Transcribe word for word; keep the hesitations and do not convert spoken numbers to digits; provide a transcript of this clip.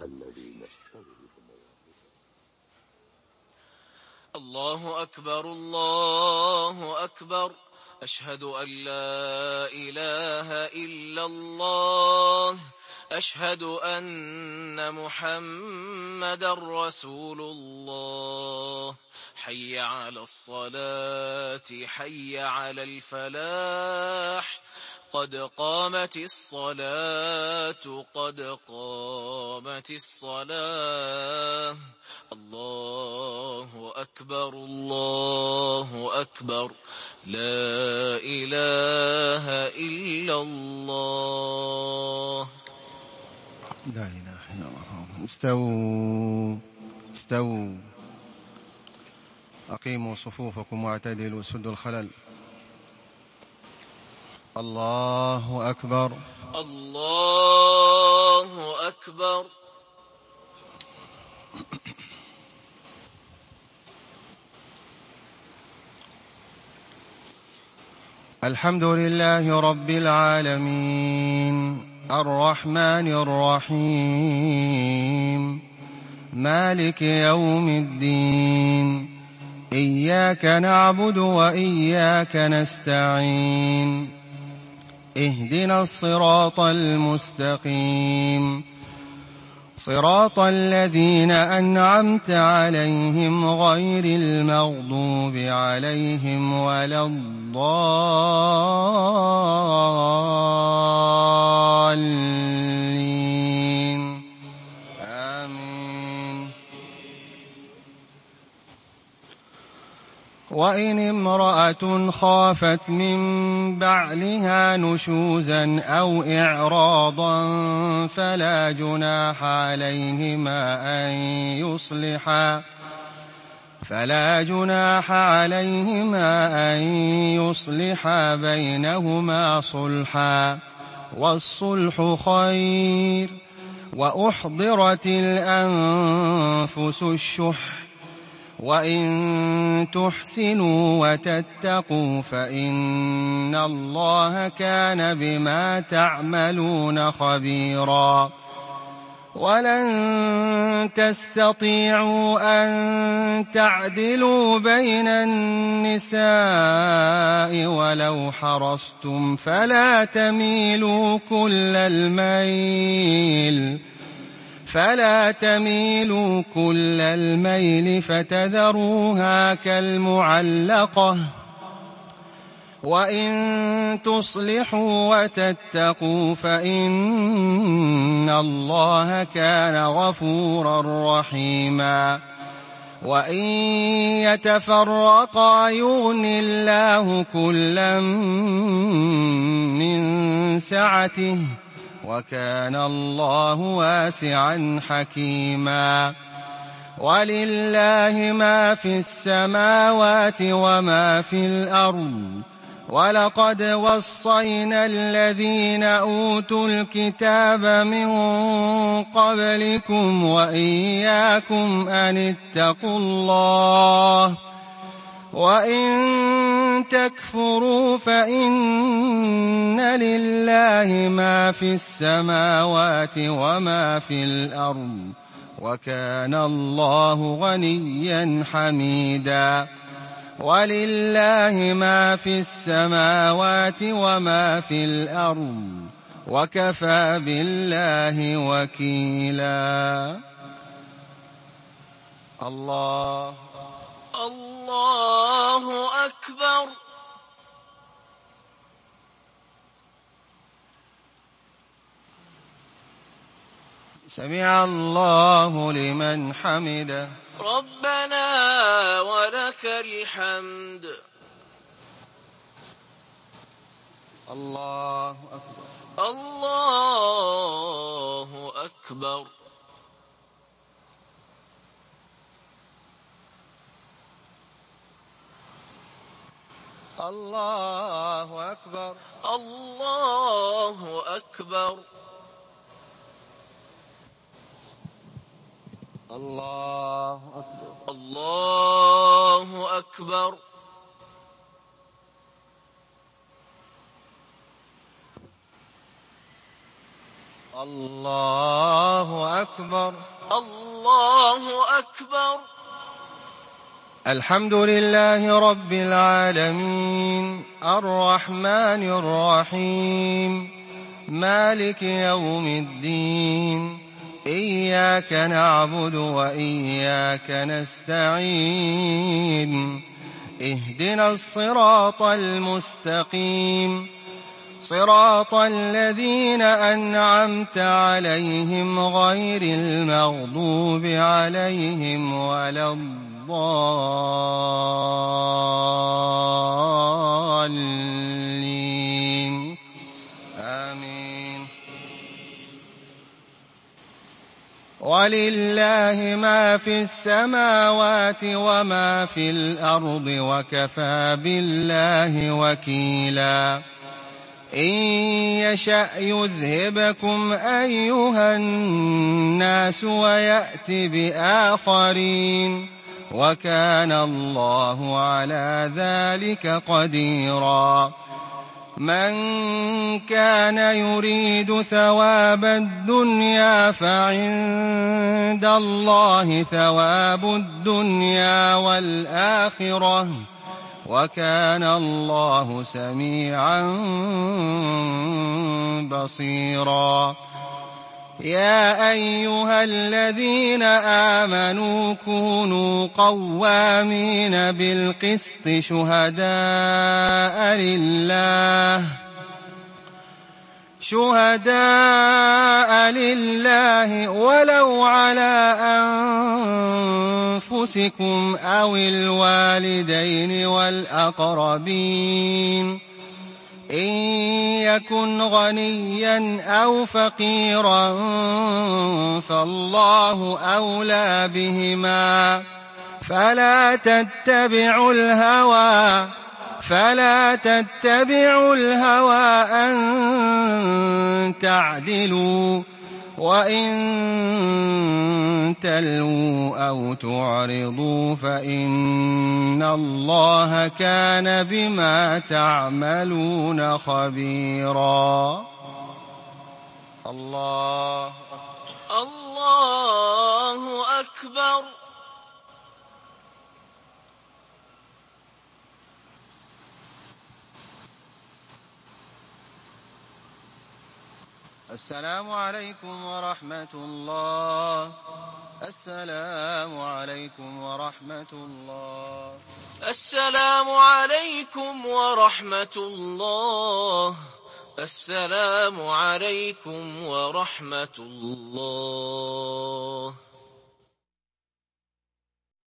الله أكبر الله أكبر أشهد أن لا إله إلا الله أشهد أن محمدا رسول الله حي على الصلاة حي على الفلاح قد قامت الصلاة قد قامت الصلاة الله أكبر الله أكبر لا إله إلا الله. لا إله إلا الله. استووا استووا أقيموا صفوفكم واعتدلوا سدوا الخلل. الله أكبر الله أكبر. الحمد لله رب العالمين الرحمن الرحيم مالك يوم الدين إياك نعبد وإياك نستعين اهدنا الصراط المستقيم صراط الذين أنعمت عليهم غير المغضوب عليهم ولا الضالين آمين. وإن امرأة خافت من بعلها نشوزا أو إعراضا فلا جناح عليهما أن يصلحا فلا جناح عليهما أن يصلحا بينهما صلحا والصلح خير وأحضرت الأنفس الشح وإن تحسنوا وتتقوا فإن الله كان بما تعملون خبيرا. ولن تستطيعوا أن تعدلوا بين النساء ولو حرصتم فلا تميلوا كل الميل فلا تميلوا كل الميل فتذروها كالمعلقة وإن تصلحوا وتتقوا فإن الله كان غفورا رحيما. وإن يتفرقا يغن الله كلا من سعته وكان الله واسعا حكيما. ولله ما في السماوات وما في الأرض ولقد وصينا الذين أوتوا الكتاب من قبلكم وإياكم أن اتقوا الله وإن تكفروا فإن لله ما في السماوات وما في الأرض وكان الله غنيا حميدا. ولله ما في السماوات وما في الأرض وكفى بالله وكيلا. الله الله أكبر. سمع الله لمن حمده ربنا ولك الحمد. الله أكبر الله أكبر. الله أكبر الله أكبر. الله أكبر الله أكبر. الله أكبر. الله أكبر. الحمد لله رب العالمين الرحمن الرحيم مالك يوم الدين إياك نعبد وإياك نستعين اهدنا الصراط المستقيم صراط الذين أنعمت عليهم غير المغضوب عليهم ولا الضالين آمين. ولله ما في السماوات وما في الأرض وكفى بالله وكيلا إن يشأ يذهبكم أيها الناس ويأت بآخرين وكان الله على ذلك قديرا. من كان يريد ثواب الدنيا فعند الله ثواب الدنيا والآخرة وكان الله سميعا بصيرا. يا أيها الذين آمنوا كونوا قوامين بالقسط شهداء لله شهداء لله ولو على أنفسكم أو الوالدين والأقربين إن يكن غنيا أو فقيرا فالله أولى بهما فلا تتبعوا الهوى فلا تتبعوا الهوى أن تعدلوا وإن تلووا أو تعرضوا فإن الله كان بما تعملون خبيرا. الله الله أكبر. السلام عليكم ورحمة الله. السلام عليكم ورحمة الله. السلام عليكم ورحمة الله. السلام عليكم ورحمة الله.